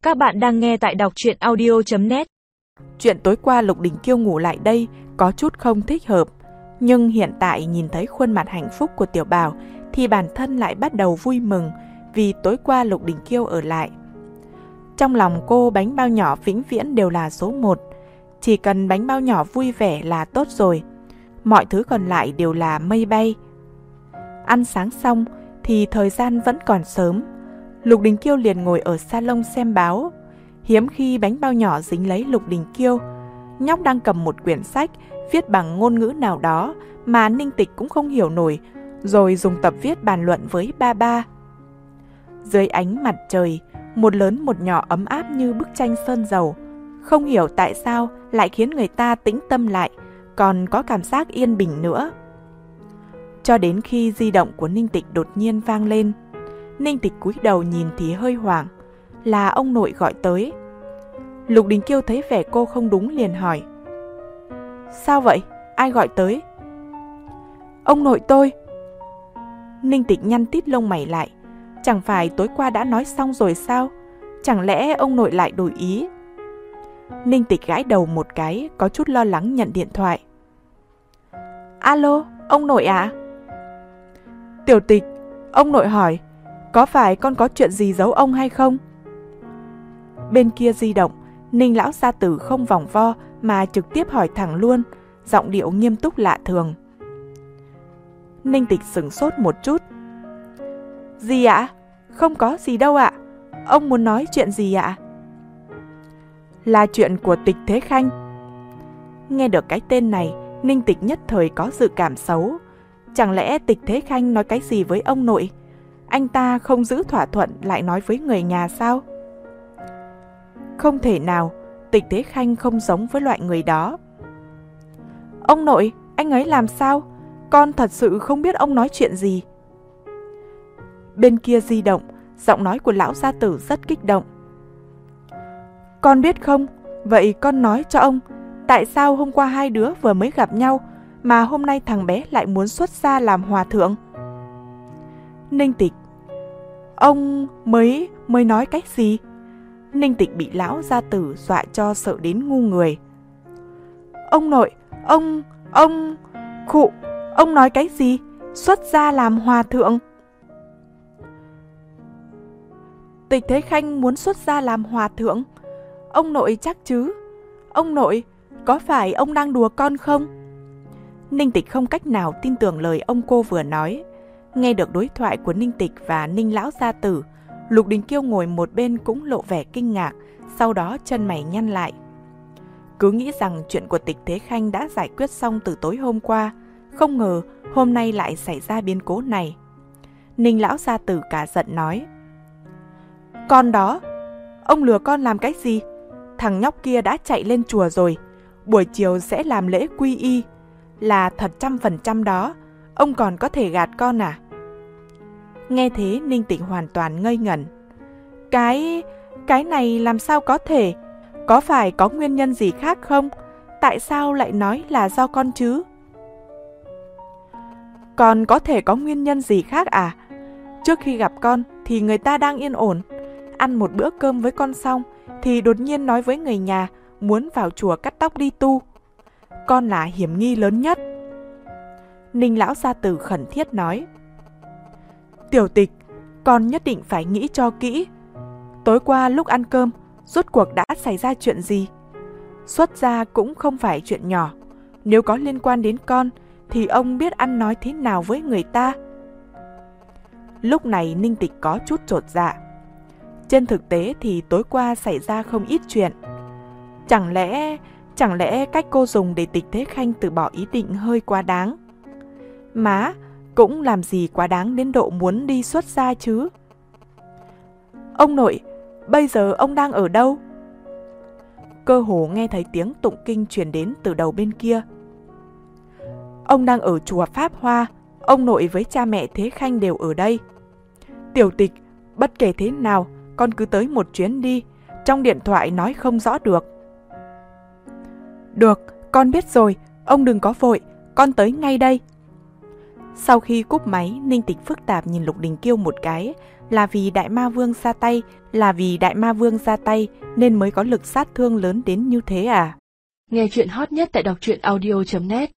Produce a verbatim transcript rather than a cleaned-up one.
Các bạn đang nghe tại đọc truyện audio chấm net. Chuyện tối qua Lục Đình Kiêu ngủ lại đây có chút không thích hợp, nhưng hiện tại nhìn thấy khuôn mặt hạnh phúc của Tiểu Bảo thì bản thân lại bắt đầu vui mừng vì tối qua Lục Đình Kiêu ở lại. Trong lòng cô, bánh bao nhỏ vĩnh viễn đều là số một. Chỉ cần bánh bao nhỏ vui vẻ là tốt rồi. Mọi thứ còn lại đều là mây bay. Ăn sáng xong thì thời gian vẫn còn sớm. Lục Đình Kiêu liền ngồi ở salon xem báo. Hiếm khi bánh bao nhỏ dính lấy Lục Đình Kiêu. Nhóc đang cầm một quyển sách viết bằng ngôn ngữ nào đó mà Ninh Tịch cũng không hiểu nổi, rồi dùng tập viết bàn luận với ba ba. Dưới ánh mặt trời, một lớn một nhỏ ấm áp như bức tranh sơn dầu. Không hiểu tại sao lại khiến người ta tĩnh tâm lại, còn có cảm giác yên bình nữa. Cho đến khi di động của Ninh Tịch đột nhiên vang lên. Ninh Tịch cúi đầu nhìn thì hơi hoảng. Là ông nội gọi tới. Lục Đình Kiêu thấy vẻ cô không đúng liền hỏi: Sao vậy? Ai gọi tới? Ông nội tôi. Ninh Tịch nhăn tít lông mày lại. Chẳng phải tối qua đã nói xong rồi sao? Chẳng lẽ ông nội lại đổi ý? Ninh Tịch gãi đầu một cái, có chút lo lắng nhận điện thoại. Alo, ông nội ạ? À? Tiểu Tịch, ông nội hỏi, có phải con có chuyện gì giấu ông hay không? Bên kia di động, Ninh lão gia tử không vòng vo mà trực tiếp hỏi thẳng luôn, giọng điệu nghiêm túc lạ thường. Ninh Tịch sửng sốt một chút. Gì ạ? Không có gì đâu ạ. Ông muốn nói chuyện gì ạ? Là chuyện của Tịch Thế Khanh. Nghe được cái tên này, Ninh Tịch nhất thời có dự cảm xấu. Chẳng lẽ Tịch Thế Khanh nói cái gì với ông nội? Anh ta không giữ thỏa thuận lại nói với người nhà sao? Không thể nào, Tịch Thế Khanh không giống với loại người đó. Ông nội, anh ấy làm sao? Con thật sự không biết ông nói chuyện gì. Bên kia di động, giọng nói của lão gia tử rất kích động. Con biết không? Vậy con nói cho ông, tại sao hôm qua hai đứa vừa mới gặp nhau mà hôm nay thằng bé lại muốn xuất gia làm hòa thượng? Ninh Tịch: Ông mới mới nói cái gì? Ninh Tịch bị lão gia tử dọa cho sợ đến ngu người. Ông nội, ông, ông, khụ, ông nói cái gì? Xuất gia làm hòa thượng? Tịch Thế Khanh muốn xuất gia làm hòa thượng? Ông nội chắc chứ? Ông nội, có phải ông đang đùa con không? Ninh Tịch không cách nào tin tưởng lời ông cô vừa nói. Nghe được đối thoại của Ninh Tịch và Ninh lão gia tử, Lục Đình Kiêu ngồi một bên cũng lộ vẻ kinh ngạc, sau đó chân mày nhăn lại. Cứ nghĩ rằng chuyện của Tịch Thế Khanh đã giải quyết xong từ tối hôm qua, không ngờ hôm nay lại xảy ra biến cố này. Ninh lão gia tử cả giận nói: Con đó, ông lừa con làm cái gì? Thằng nhóc kia đã chạy lên chùa rồi, buổi chiều sẽ làm lễ quy y, là thật trăm phần trăm đó, ông còn có thể gạt con à? Nghe thế Ninh Tịch hoàn toàn ngây ngẩn. Cái... cái này làm sao có thể? Có phải có nguyên nhân gì khác không? Tại sao lại nói là do con chứ? Còn có thể có nguyên nhân gì khác à? Trước khi gặp con thì người ta đang yên ổn. Ăn một bữa cơm với con xong thì đột nhiên nói với người nhà muốn vào chùa cắt tóc đi tu. Con là hiểm nghi lớn nhất. Ninh lão gia tử khẩn thiết nói: Tiểu Tịch, con nhất định phải nghĩ cho kỹ. Tối qua lúc ăn cơm, rốt cuộc đã xảy ra chuyện gì? Xuất gia cũng không phải chuyện nhỏ. Nếu có liên quan đến con, thì ông biết ăn nói thế nào với người ta? Lúc này Ninh Tịch có chút chột dạ. Trên thực tế thì tối qua xảy ra không ít chuyện. Chẳng lẽ... Chẳng lẽ cách cô dùng để Tịch Thế Khanh từ bỏ ý định hơi quá đáng? Má, cũng làm gì quá đáng đến độ muốn đi xuất gia chứ? Ông nội, bây giờ ông đang ở đâu? Cơ hồ nghe thấy tiếng tụng kinh truyền đến từ đầu bên kia. Ông đang ở chùa Pháp Hoa, ông nội với cha mẹ Thế Khanh đều ở đây. Tiểu Tịch, bất kể thế nào, con cứ tới một chuyến đi, trong điện thoại nói không rõ được. Được, con biết rồi, ông đừng có vội, con tới ngay đây. Sau khi cúp máy, Ninh Tịch phức tạp nhìn Lục Đình Kiêu một cái, Là vì Đại Ma Vương ra tay, là vì Đại Ma Vương ra tay nên mới có lực sát thương lớn đến như thế à? Nghe chuyện hot nhất tại đọc truyện audio chấm net